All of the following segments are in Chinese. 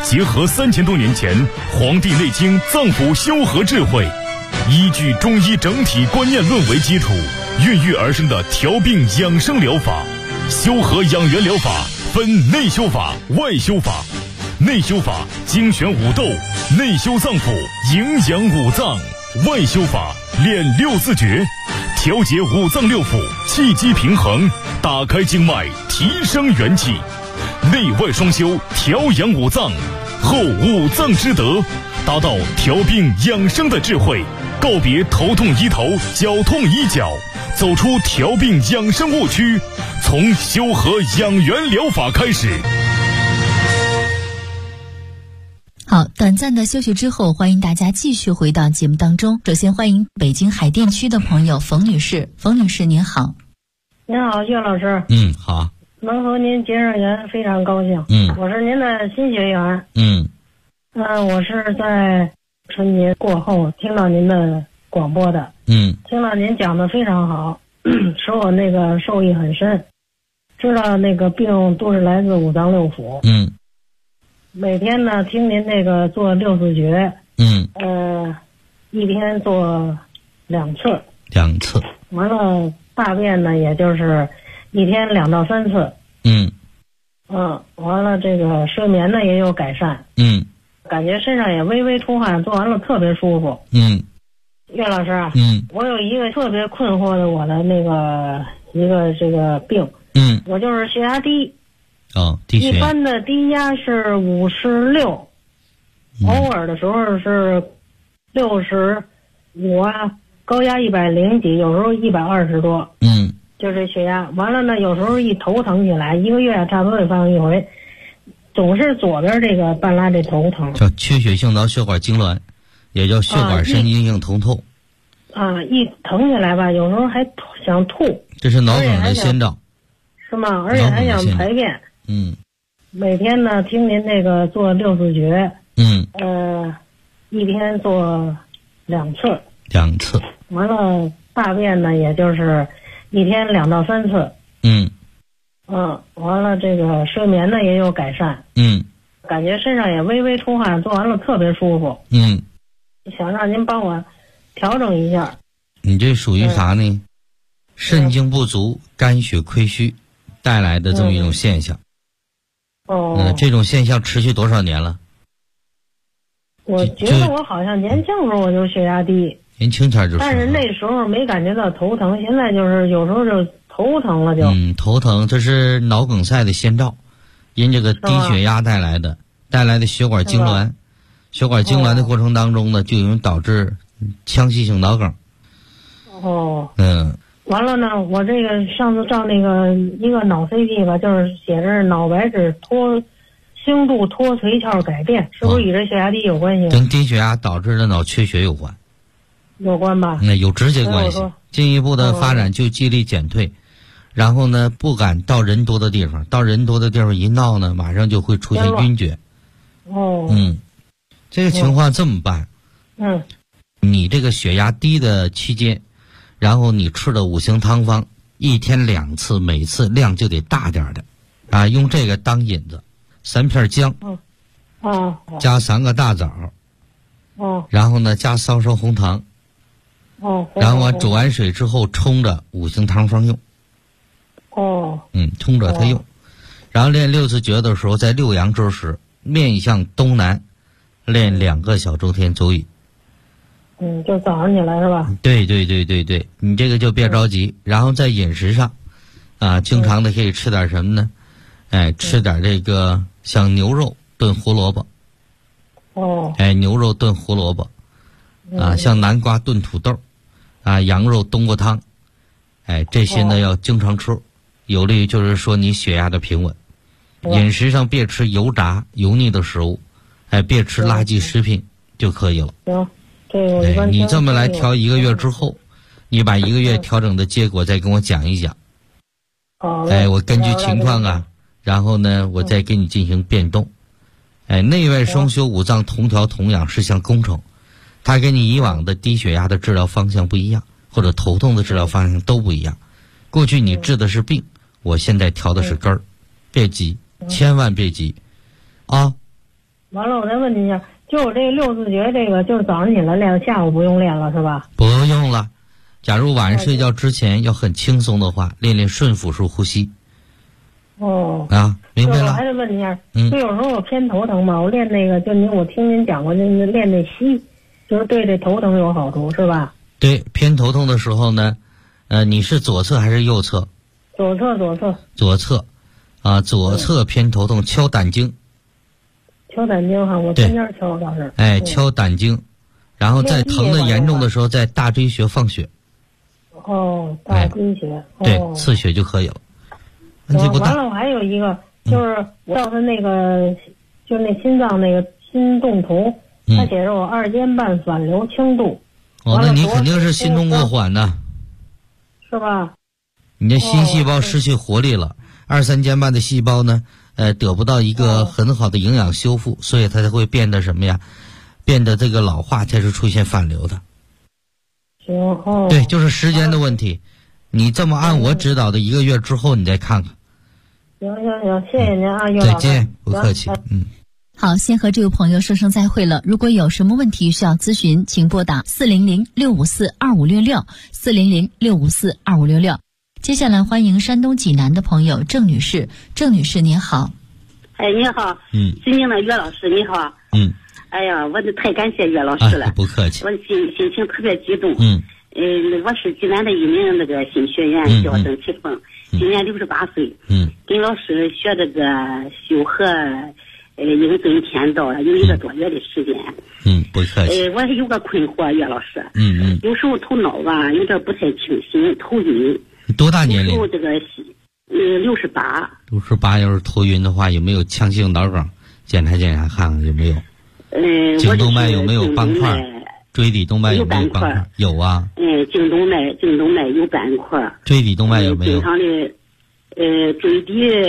结合3000多年前《黄帝内经》脏腑修和智慧，依据中医整体观念论为基础，孕育而生的调病养生疗法。修和养元疗法分内修法、外修法。内修法精选五斗，内修脏腑，营养五脏；外修法练六字诀，调节五脏六腑，气机平衡，打开经脉，提升元气。内外双修，调养五脏，后五脏之德，达到调病养生的智慧。告别头痛医头，脚痛医脚，走出调病养生误区，从修和养元疗法开始。 好，短暂的休息之后，欢迎大家继续回到节目当中。首先欢迎北京海淀区的朋友冯女士。冯女士您好。 您好，岳老师。 好。 能和您结上缘，非常高兴。我是您的新学员。我是在春节过后听到您的广播的。听到您讲的非常好，使我那个受益很深，知道那个病都是来自五脏六腑。每天呢听您那个做六字诀。一天做2次。完了大便呢也就是一天2到3次。完了这个睡眠呢也有改善。感觉身上也微微出汗，做完了特别舒服。岳老师啊，我有一个特别困惑的我的那个一个这个病。我就是血压低。 低血压。 一般的低压是56，偶尔的时候是65啊，高压100几，有时候120多。就这血压。完了呢，有时候一头疼起来，一个月差不多得犯一回，总是左边这个半拉这头疼。 叫缺血性脑血管痉挛，也叫血管神经性疼痛。 一疼起来吧，有时候还想吐。 这是脑梗的先兆。 是吗？而且还想排便。每天呢听您那个做六字诀。一天做2次。完了大便呢也就是一天2到3次。完了这个睡眠呢也有改善。感觉身上也微微出汗，做完了特别舒服。想让您帮我调整一下。 你这属于啥呢？肾精不足，肝血亏虚带来的这么一种现象。这种现象持续多少年了？ 我觉得我好像年轻时候我就血压低， 年轻前就是， 但是那时候没感觉到头疼，现在就是有时候就头疼了就。 头疼这是脑梗塞的先兆，因这个低血压带来的血管痉挛，血管痉挛的过程当中呢，就容易导致腔隙性脑梗。 完了呢，我这个上次照那个一个脑 CT 吧，就是写着脑白质轻度脱髓鞘改变，是不是与这血压低有关系？ 跟低血压导致的脑缺血有关。 有关吧？ 那有直接关系。进一步的发展就记忆力减退，然后呢不敢到人多的地方，到人多的地方一闹呢，马上就会出现晕厥。这个情况这么办？你这个血压低的期间，然后你吃的5行汤方，一天2次，每次量就得大点的，用这个当引子，3片姜，加3个大枣，然后呢加烧烧红糖，然后煮完水之后冲着5行汤方用。冲着它用，然后练六字诀的时候，在6阳之时，面向东南，练2个小周天足语。 就早上起来是吧？ 对，你这个就别着急。然后在饮食上，经常的可以吃点什么呢？吃点这个像牛肉炖胡萝卜。牛肉炖胡萝卜，像南瓜炖土豆，羊肉冬瓜汤，这些呢要经常吃，有利于就是说你血压的平稳。饮食上别吃油炸油腻的食物，别吃垃圾食品就可以了。你这么来调1个月之后，你把1个月调整的结果再跟我讲一讲。我根据情况然后呢我再给你进行变动。内外双修五脏同调同养是项工程，它跟你以往的低血压的治疗方向不一样，或者头痛的治疗方向都不一样。过去你治的是病，我现在调的是根儿。别急，千万别急完了，我再问你一下，就我这六字诀，这个就是早上起来练，下午不用练了是吧？ 不用了。假如晚上睡觉之前要很轻松的话，练练顺腹式呼吸。 哦。 啊，明白了。 我还得问你一下，就有时候我偏头疼嘛，我练那个，就我听您讲过，那练那吸，就是对这头疼有好处，是吧？ 对，偏头痛的时候呢，你是左侧还是右侧？ 左侧。 左侧，左侧偏头痛，敲胆经。 敲胆经哈，我天天敲倒是。 敲胆经，然后在疼的严重的时候，在大椎穴放血。 哦，大椎穴。 对，刺血就可以了。问题不大。 完了，我还有一个，就是我要是那个，就那心脏那个心动图，他写着我2间半反流轻度。 那你肯定是心动过缓的， 是吧？ 你的心细胞失去活力了，2、3间半的细胞呢，得不到一个很好的营养修复，所以它才会变得什么呀？变得这个老化，才是出现反流的。 行哦。 对，就是时间的问题。你这么按我指导的1个月之后，你再看看。 行，谢谢您啊，岳老师。 再见，不客气。 好，先和这位朋友说声再会了。如果有什么问题需要咨询，请拨打400-654-2566，400-654-2566。接下来欢迎山东济南的朋友郑女士。郑女士您好。 你好。尊敬的岳老师你好。哎呀，我这太感谢岳老师了。 不客气。 我心情特别激动。我是济南的一名那个新学员，叫郑启凤，今年68岁。跟老师学这个修和应尊天道有1个多月的时间。 不客气。 我还有个困惑，岳老师。有时候头脑吧有点不太清醒，头晕。 多大年龄？ 有时候这个68。 68要是头晕的话，有没有腔性脑梗？检查看看有没有。颈动脉有没有斑块？椎底动脉有没有斑块？有啊。 颈动脉有斑块。 椎底动脉有没有？ 经常的，椎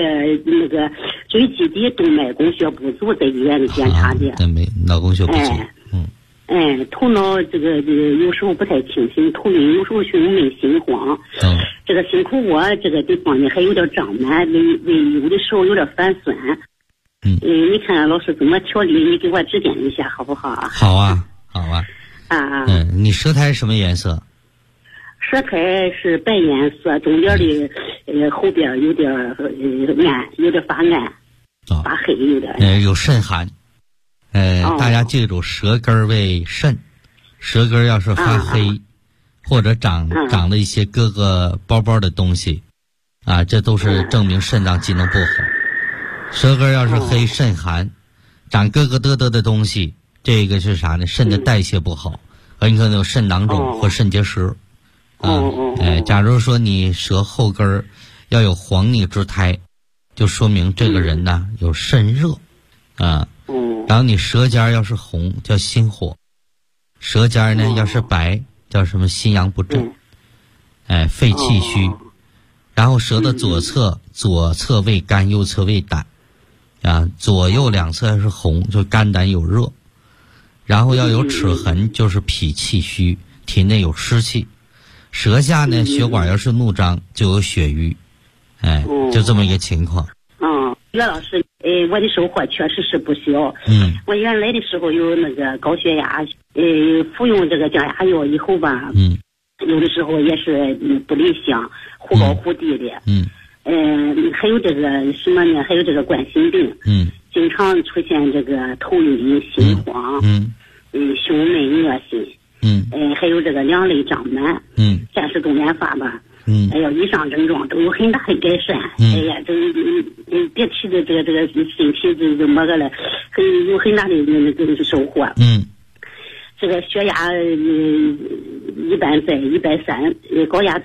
基底动脉供血不足，在医院里检查的。 没脑供血不足。 头脑这个有时候不太清醒，头晕，有时候胸闷心慌。这个心口窝这个地方呢还有点胀满，胃有的时候有点反酸。你看老师怎么调理？你给我指点一下好不好啊？ 好啊。你舌苔什么颜色？ 舌苔是白颜色，中间的后边有点暗，有点发暗，发黑有点。 有肾寒。大家记住，舌根为肾，舌根要是发黑，或者长了一些疙疙包包的东西，这都是证明肾脏机能不好。舌根要是黑，肾寒，长疙疙嘚嘚的东西，这个是啥呢？肾的代谢不好，很可能有肾囊肿或肾结石。假如说你舌后根要有黄腻之苔，就说明这个人呢有肾热。然后你舌尖要是红叫心火，舌尖呢要是白叫什么心阳不振。肺气虚。然后舌的左侧为肝，右侧为胆。左右两侧要是红就肝胆有热。然后要有齿痕就是脾气虚，体内有湿气。舌下呢血管要是怒张就有血瘀。就这么一个情况。 岳老师，我的收获确实是不小。我原来的时候有那个高血压，服用这个降压药以后吧，有的时候也是不理想，忽高忽低的。还有这个什么呢？还有这个冠心病。经常出现这个头晕、心慌。胸闷、恶心。还有这个两肋胀满。暂时动脉发吧。以上症状都有很大的改善。别提这个身体这么个了，有很大的那个收获。这个血压一般在130，高压在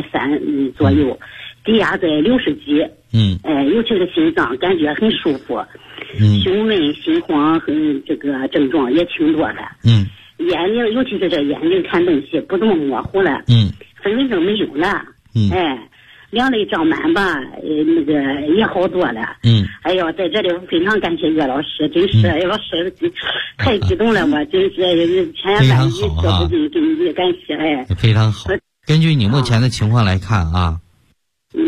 130左右，低压在60几。尤其是心脏感觉很舒服。胸闷、心慌和这个症状也挺多的。眼睛，尤其是这眼睛看东西不这么模糊了。分为症没有了。两肋胀满吧，那个也好多了。哎呦，在这里非常感谢岳老师，真是老师太激动了，我真是千言万语说不尽，真是感谢。 非常好。根据你目前的情况来看啊，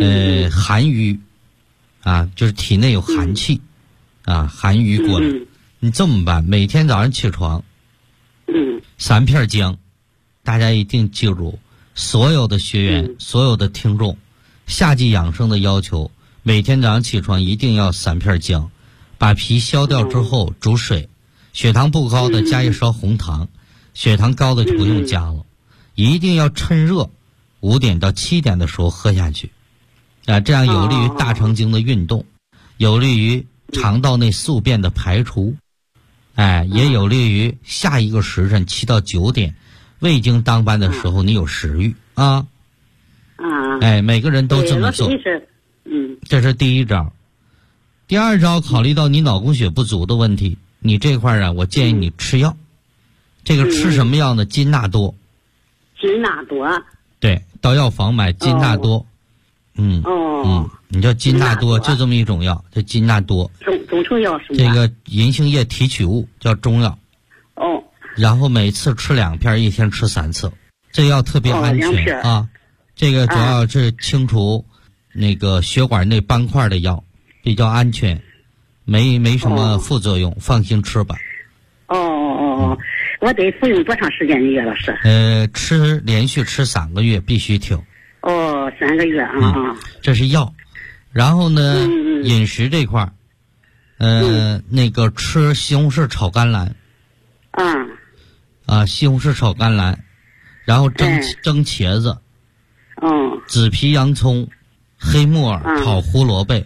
寒瘀就是体内有寒气。寒瘀过来。 你这么办，每天早上起床，3片姜，大家一定记住，所有的学员，所有的听众，夏季养生的要求，每天早上起床一定要3片姜，把皮削掉之后煮水，血糖不高的加一勺红糖，血糖高的就不用加了，一定要趁热5点到7点的时候喝下去，这样有利于大肠经的运动，有利于肠道内宿便的排除，也有利于下一个时辰7到9点胃经当班的时候你有食欲啊。每个人都这么做。这是第一招。第二招，考虑到你脑供血不足的问题，你这块我建议你吃药。这个吃什么药呢？金纳多。 金纳多。 对，到药房买金纳多。你叫金纳多，就这么一种药，叫金纳多。 中成药是吗？ 这个银杏叶提取物叫中药。然后每次吃2片，一天吃3次。这药特别安全啊。这个主要是清除那个血管内斑块的药，比较安全，没什么副作用，放心吃吧。 我得服用多长时间呢，岳老师？ 连续吃3个月，必须停。 3个月啊。 这是药。然后呢，饮食这块那个吃西红柿炒甘蓝。西红柿炒甘蓝，然后蒸茄子。紫皮洋葱，黑木耳炒胡萝卜。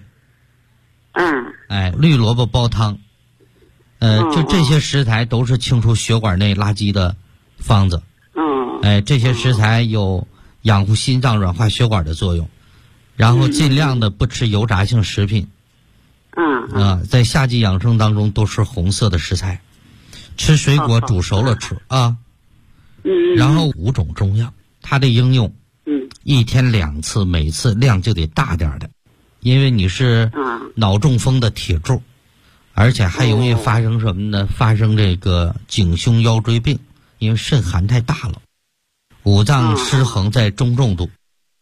绿萝卜煲汤。就这些食材都是清除血管内垃圾的方子。这些食材有养护心脏、软化血管的作用。然后尽量的不吃油炸性食品。在夏季养生当中多吃红色的食材，吃水果煮熟了吃啊。然后5种中药，它的应用，一天2次，每次量就得大点的，因为你是脑中风的铁柱，而且还容易发生什么呢？发生这个颈胸腰椎病，因为肾寒太大了，五脏失衡在中重度。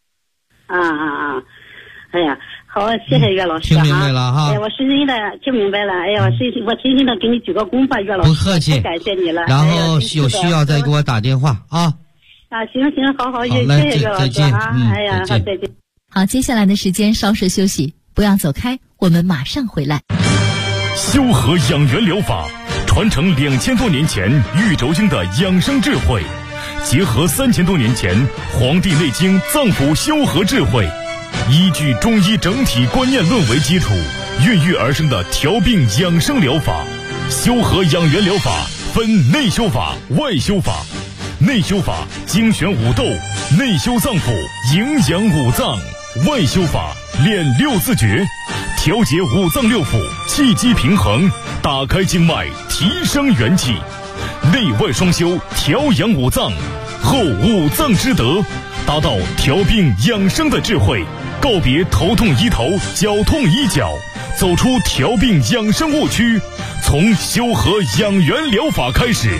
哎呀，好，谢谢岳老师。 听明白了哈？ 我深深的听明白了。哎呀，我深深的给你鞠个躬吧，岳老师。 不客气， 感谢你了。 然后有需要再给我打电话啊。 行，好，谢谢岳老师啊。哎呀，好，再见。 好，接下来的时间稍事休息，不要走开，我们马上回来。 修和养元疗法传承2000多年前玉轴经的养生智慧，结合3000多年前《黄帝内经》脏腑修和智慧，依据中医整体观念论为基础，孕育而生的调病养生疗法。修和养元疗法分内修法、外修法。内修法精选五斗，内修脏腑，营养五脏；外修法练6字诀，调节五脏六腑，气机平衡，打开经脉，提升元气。内外双修，调养五脏，后五脏之德，达到调病养生的智慧，告别头痛医头，脚痛医脚，走出调病养生误区，从修和养元疗法开始。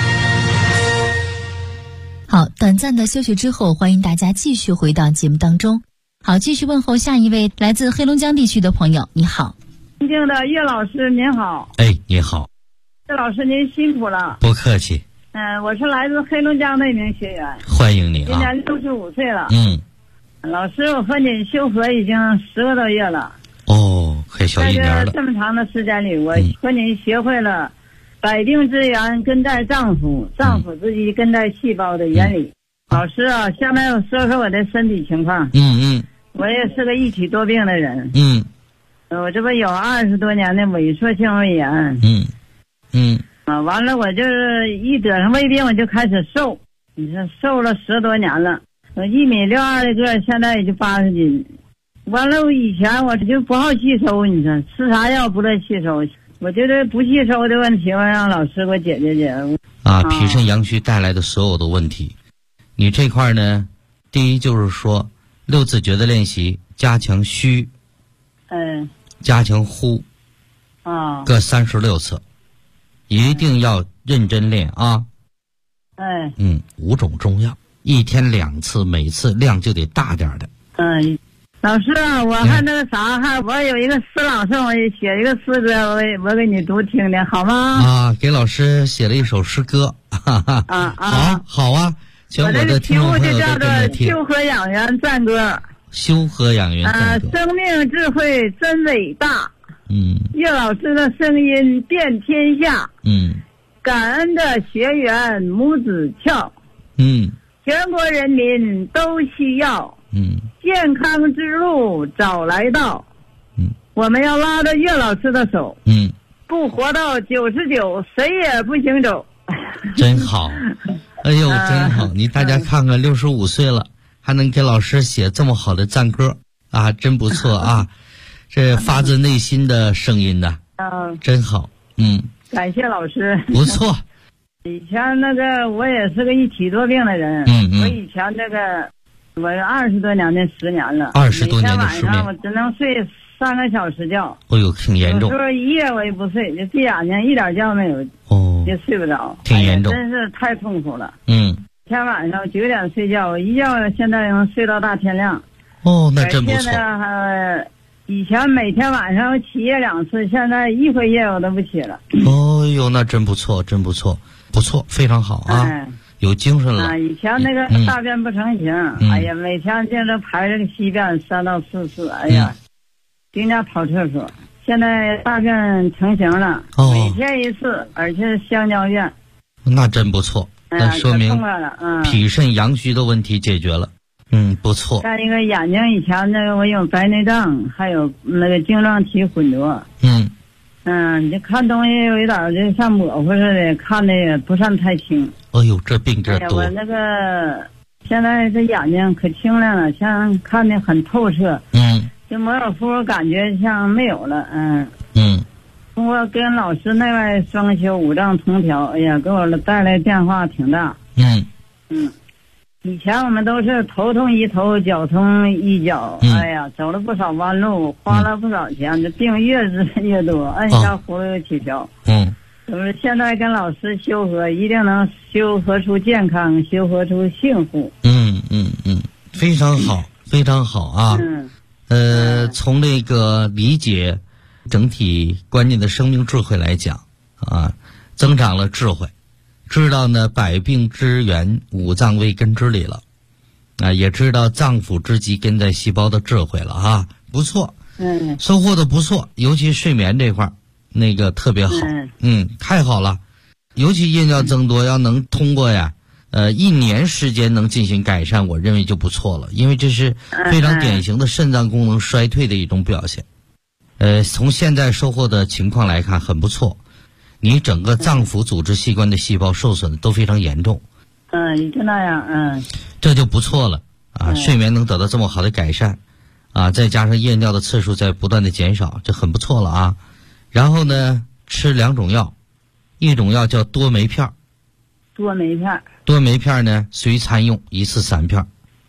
好，短暂的休息之后，欢迎大家继续回到节目当中。好，继续问候下一位来自黑龙江地区的朋友，你好。 尊敬的岳老师您好。 你好。 岳老师您辛苦了。 不客气。 我是来自黑龙江的一名学员， 欢迎你啊。 今年65岁了。老师，我和你修和已经10个多月了。 快小1年了。 在这么长的时间里，我和你学会了百病之源根在脏腑，脏腑之机根在细胞的原理。老师啊，下面我说说我的身体情况。我也是个一体多病的人。我这不有20多年的萎缩性胃炎。完了我就是一得上胃病我就开始瘦，你说瘦了10多年了，我1.62米的个，现在也就80斤。完了，我以前我就不好吸收，你说吃啥药不乐吸收，我觉得不吸收的问题，我让老师给我解决解决。 脾肾阳虚带来的所有的问题，你这块呢，第一就是说6字诀的练习，加强虚，加强呼，各36次，一定要认真练啊。5种中药，一天2次，每次量就得大点的。 老师啊，我还那个啥，还我有一个诗朗诵，我写一个诗歌，我给你读听听，好吗？ 啊，给老师写了一首诗歌，哈哈。好啊，全国的听众朋友都跟着听。 修和养元赞歌。 修和养元赞歌。 生命智慧真伟大。岳老师的声音遍天下。感恩的学员母子俏。全国人民都需要。健康之路早来到。我们要拉着岳老师的手。不活到99，谁也不行走。 真好，哎呦，真好！你大家看看，65岁了，还能给老师写这么好的赞歌啊，真不错啊！这发自内心的声音呐，真好。 感谢老师。 不错。 以前那个我也是个一体多病的人。我以前这个我20多年的10年了 ，20多年的失眠， 每天晚上我只能睡3个小时觉。 哎呦，挺严重。 有时候一夜我也不睡，就闭眼睛一点觉没有。就睡不着， 挺严重， 真是太痛苦了。天晚上9点睡觉，我一觉现在能睡到大天亮。 那真不错。 以前每天晚上我起夜2次，现在一回夜我都不起了。 那真不错，真不错，不错，非常好啊，有精神了。 以前那个大便不成形，哎呀，每天接着排这个稀便3到4次，哎呀，经常跑厕所。现在大便成型了，每天1次，而且香蕉便。 那真不错，那说明脾肾阳虚的问题解决了。不错。 再一个眼睛，以前那个我有白内障，还有那个晶状体混浊。你看东西有一点就像模糊似的，看的也不算太清。 哎呦，这病这多。 我那个现在这眼睛可清亮了，像看得很透彻。这摩尔夫感觉像没有了。通过跟老师内外双修5脏同调，哎呀，给我带来变化挺大。以前我们都是头痛一头，脚痛一脚，哎呀，走了不少弯路，花了不少钱，这病越治越多，按下葫芦起瓢。就是现在跟老师修和，一定能修和出健康，修和出幸福。 非常好，非常好啊。从那个理解整体观念的生命智慧来讲啊，增长了智慧，知道呢百病之源五脏为根之理了啊，也知道脏腑之基根在细胞的智慧了啊，不错。收获的不错，尤其睡眠这块那个特别好。太好了，尤其夜尿增多，要能通过1年时间能进行改善，我认为就不错了，因为这是非常典型的肾脏功能衰退的一种表现。从现在收获的情况来看很不错，你整个脏腑组织器官的细胞受损都非常严重。 就那样。 这就不错了啊，睡眠能得到这么好的改善啊，再加上夜尿的次数在不断的减少，这很不错了啊。然后呢，吃2种药，一种药叫多酶片。多酶片呢随餐用，1次3片。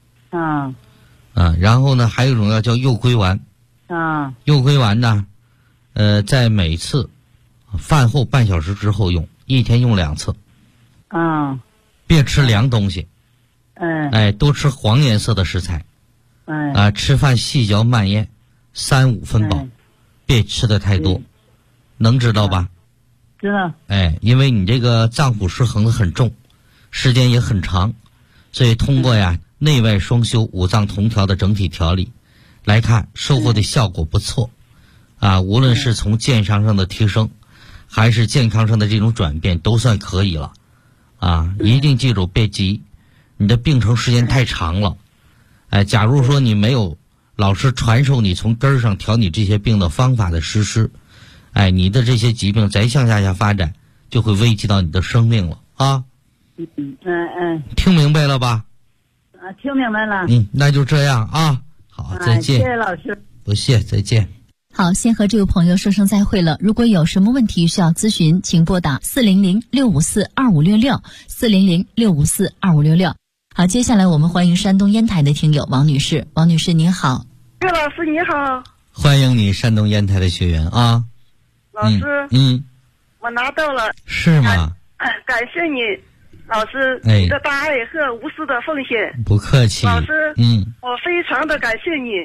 然后呢还有一种药叫右归丸。右归丸呢在每次饭后半小时之后用，1天用2次。别吃凉东西。多吃黄颜色的食材。吃饭细嚼慢咽，3-5分饱，别吃的太多。能知道吧？ 知道。 因为你这个脏腑失衡的很重，时间也很长，所以通过内外双修5脏同调的整体调理来看，收获的效果不错啊。无论是从健康上的提升，还是健康上的这种转变，都算可以了啊。一定记住，别急，你的病程时间太长了。假如说你没有老师传授你从根儿上调你这些病的方法的实施，你的这些疾病再向下发展，就会危及到你的生命了啊。听明白了吧？ 听明白了。 那就这样啊。好，再见。 谢谢老师。 不谢，再见。 好，先和这位朋友说声再会了。如果有什么问题需要咨询，请拨打400-654-2566，400-654-2566。好，接下来我们欢迎山东烟台的听友王女士。王女士您好。 岳老师你好。 欢迎你，山东烟台的学员啊。 老师，我拿到了。 是吗？ 感谢你，老师，你的大爱和无私的奉献。 不客气。 老师，我非常的感谢你。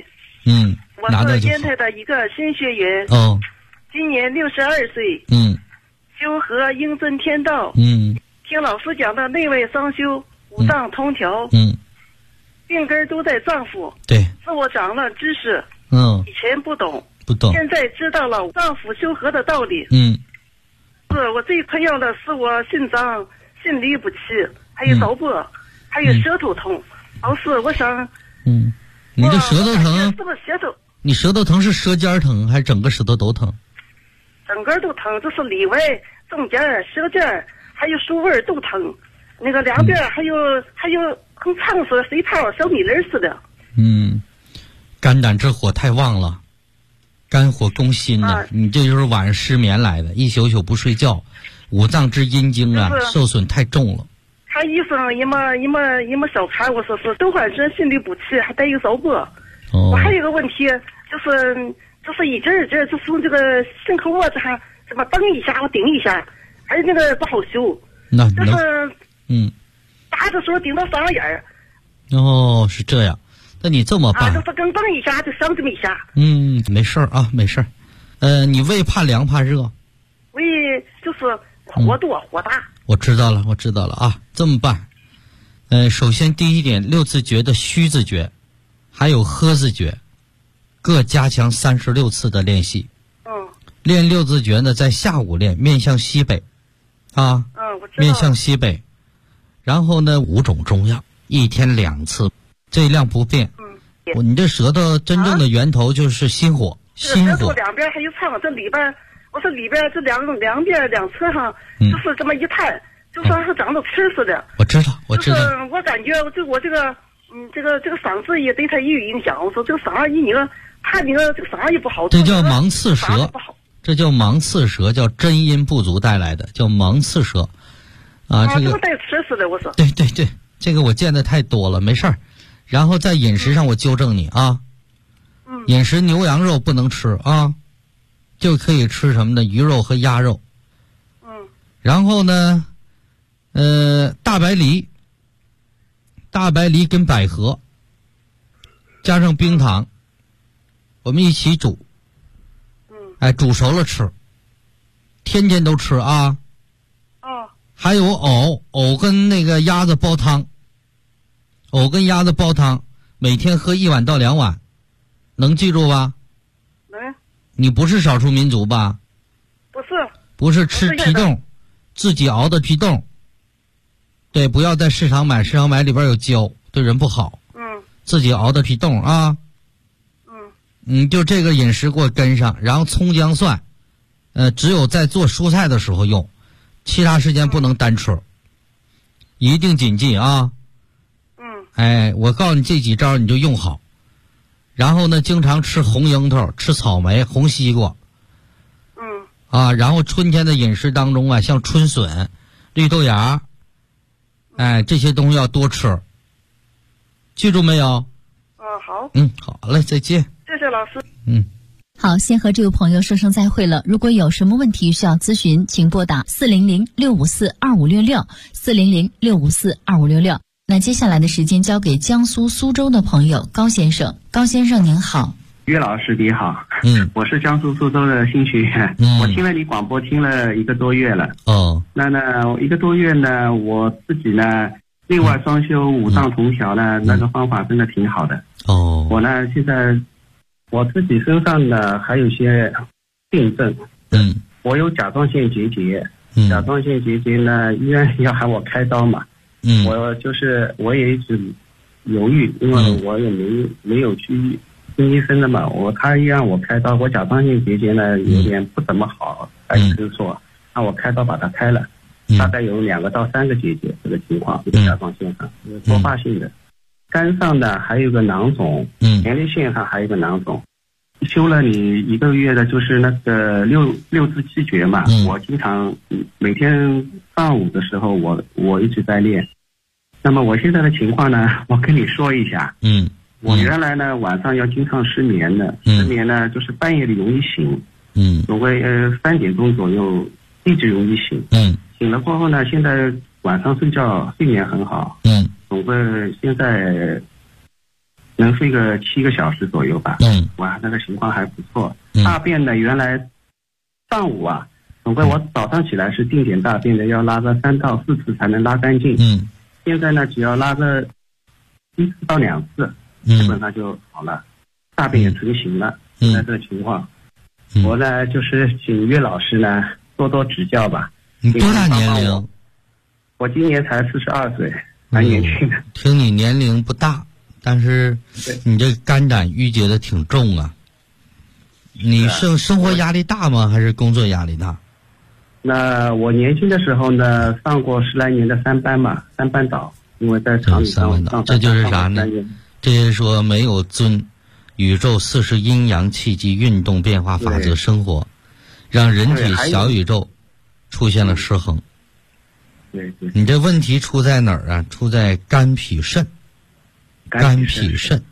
我是烟台的一个新学员。今年62岁。修和应真天道。听老师讲的内外双修，五脏通调。病根都在脏腑。 对。 是我长了知识。以前不懂。现在知道了脏腑修和的道理。是我最困扰的是我心脏、心律不齐，还有手部，还有舌头痛。老师，我想。 你的舌头疼？ 是不是舌头？ 你舌头疼是舌尖疼还是整个舌头都疼？ 整个都疼，就是里外、中间、舌尖还有书味都疼。那个两边还有很长似水泡、小米粒似的。 肝胆之火太旺了，肝火攻心呢。你这就是晚上失眠来的，一宿宿不睡觉，五脏之阴经啊受损太重了。 他医生也没小看我，说是都还是心律不齐，还带有手部。我还有一个问题，就是一阵就从这个心口窝子上什么蹬一下，我顶一下，还有那个不好修。就是打的时候顶到嗓子眼儿。 是这样。那你这么办？ 就是刚蹬一下就伤这么一下。 没事啊，没事。你胃怕凉怕热？ 胃就是火多火大。 我知道了啊。这么办？首先第一点，六字诀的虚字诀，还有呵字诀，各加强36次的练习。练六字诀呢，在下午练，面向西北，我知道。面向西北，然后呢，5种中药，一天2次，这量不变。你这舌头真正的源头就是心火，心火。 舌头两边还有苍，这里边，我说里边这两边两侧上，就是这么一探，就像是长着刺似的。 我知道。 就是我感觉我这个嗓子也对他也有影响。我说这个嗓子你怕你这个嗓子也不好。 这叫芒刺舌。这叫芒刺舌，叫真阴不足带来的，叫芒刺舌。这个带刺似的，我说。 对，这个我见的太多了，没事儿。然后在饮食上我纠正你啊。饮食牛羊肉不能吃啊，就可以吃什么呢？鱼肉和鸭肉。然后呢，大白梨跟百合，加上冰糖，我们一起煮。煮熟了吃，天天都吃啊。还有藕跟那个鸭子煲汤，每天喝1碗到2碗，能记住吧？ 能。 你不是少数民族吧？不是吃皮冻，自己熬的皮冻。对，不要在市场买里边有胶，对人不好。自己熬的皮冻啊。就这个饮食给我跟上，然后葱姜蒜，只有在做蔬菜的时候用，其他时间不能单吃，一定谨记啊。我告诉你这几招你就用好，然后呢，经常吃红樱桃、吃草莓、红西瓜。然后春天的饮食当中啊，像春笋、绿豆芽，这些东西要多吃，记住没有？ 好。 好嘞，再见。 谢谢老师。 好，先和这位朋友说声再会了。如果有什么问题需要咨询，请拨打400-654-2566，400-654-2566。那接下来的时间交给江苏苏州的朋友高先生。高先生您好。 岳老师你好。我是江苏苏州的新学员。我听了你广播听了1个多月了。那1个多月呢，我自己呢内外双修五脏同调呢，那个方法真的挺好的。我呢现在我自己身上呢还有些病症。我有甲状腺结节。甲状腺结节呢，医院要喊我开刀嘛。我也一直犹豫，因为我也没有去听医生的嘛。他让我开刀，我甲状腺结节呢有点不怎么好，医生说让我开刀把它开了。大概有2个到3个结节，这个情况，这个甲状腺上是多发性的。肝上呢还有个囊肿，前列腺上还有个囊肿。修了你1个月的，就是那个六字气诀嘛。我经常每天上午的时候，我一直在练。那么我现在的情况呢，我跟你说一下。我原来呢晚上要经常失眠的，失眠呢就是半夜里容易醒。总会3点钟左右一直容易醒。醒了过后呢，现在晚上睡觉睡眠很好。总会现在能睡个7个小时左右吧。哇，那个情况还不错。大便呢，原来上午啊，总归我早上起来是定点大便的，要拉个3到4次才能拉干净。现在呢，只要拉个1次到2次，基本上就好了，大便也成型了。现在这个情况，我呢就是请岳老师呢多多指教吧。 你多大年龄？ 我今年才42岁，蛮年轻的。 听你年龄不大，但是你这肝胆郁结的挺重啊。你生活压力大吗？还是工作压力大？ 那我年轻的时候呢，上过10来年的3班倒，因为在厂里上这就是啥呢？这就是说没有遵宇宙40阴阳气机运动变化法则生活，让人体小宇宙出现了失衡。 对， 你这问题出在哪儿啊？出在肝脾肾。肝脾肾。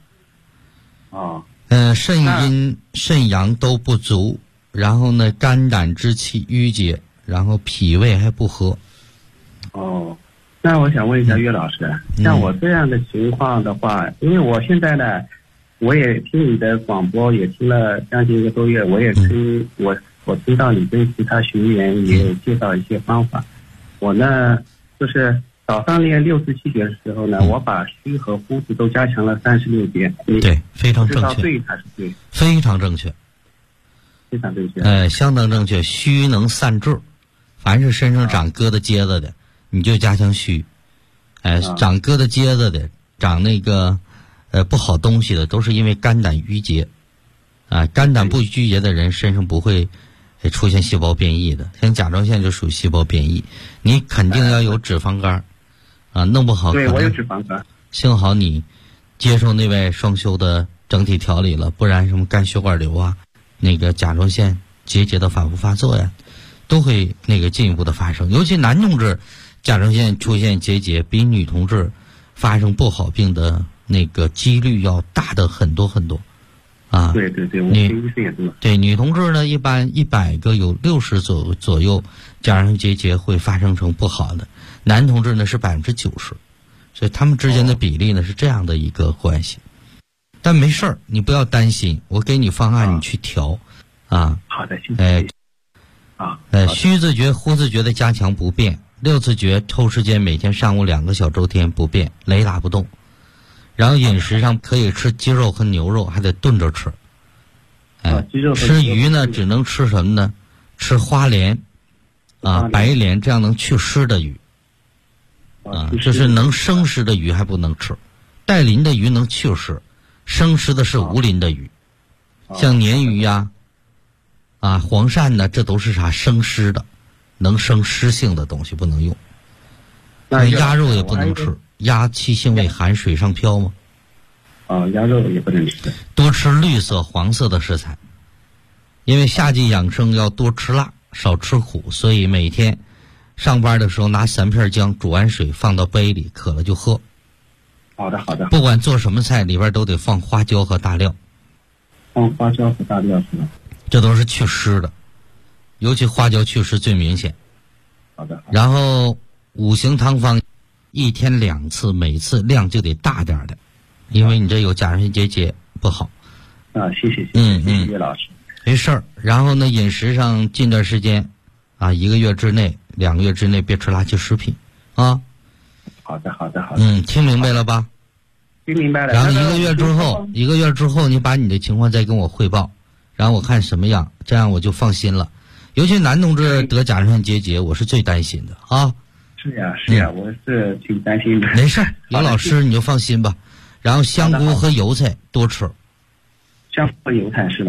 肾阴肾阳都不足，然后呢，肝胆之气郁结，然后脾胃还不和。 那我想问一下岳老师，像我这样的情况的话，因为我现在呢，我也听你的广播，也听了将近1个多月，我也听我听到你跟其他学员也有介绍一些方法。我呢，就是早上练6次气血的时候呢，我把虚和呼字都加强了36遍。 对，非常正确。 对还是对？ 非常正确。 非常正确。 相当正确。虚能散滞，凡是身上长疙瘩疖子的，你就加强虚。长疙瘩疖子的，长那个不好东西的，都是因为肝胆郁结。肝胆不郁结的人身上不会出现细胞变异的，像甲状腺就属于细胞变异，你肯定要有脂肪肝弄不好。 对，我有脂肪肝。 幸好你接受那位双修的整体调理了，不然什么肝血管瘤啊，那个甲状腺结节的反复发作呀，都会进一步的发生。尤其男同志甲状腺出现结节，比女同志发生不好病的几率要大的很多很多。 对，我听医生也说。 对，女同志呢，一般100个有60左右甲状腺结节会发生成不好的，男同志呢是90%，所以他们之间的比例呢是这样的一个关系。但没事儿，你不要担心，我给你方案，你去调。 好的，谢谢。 虚字诀、呼字诀的加强不变，6字诀抽时间每天上午2个小周天不变，雷打不动。然后饮食上可以吃鸡肉和牛肉，还得炖着吃。吃鱼呢，只能吃什么呢？吃花鲢白鲢，这样能去湿的鱼。就是能生湿的鱼还不能吃，带鳞的鱼能去湿，生湿的是无鳞的鱼，像鲶鱼呀、黄鳝呢，这都是啥生湿的，能生湿性的东西不能用。鸭肉也不能吃。鸭气性味寒，水上漂吗？ 鸭肉也不能吃。 多吃绿色、黄色的食材，因为夏季养生要多吃辣，少吃苦，所以每天上班的时候拿3片姜煮完水放到杯里，渴了就喝。 好的。 不管做什么菜，里边都得放花椒和大料。 放花椒和大料是吧？ 这都是去湿的，尤其花椒去湿最明显。 好的。 然后5行汤方。1天2次，每次量就得大点的，因为你这有甲状腺结节不好。 谢谢岳老师。 没事儿。然后呢，饮食上近段时间1个月之内、2个月之内别吃垃圾食品啊。 好的。 听明白了吧？ 听明白了。 然后1个月之后，你把你的情况再跟我汇报，然后我看什么样，这样我就放心了。尤其男同志得甲状腺结节，我是最担心的啊。 是呀，我是挺担心的。 没事，有老师你就放心吧。然后香菇和油菜多吃。 香菇和油菜是吧？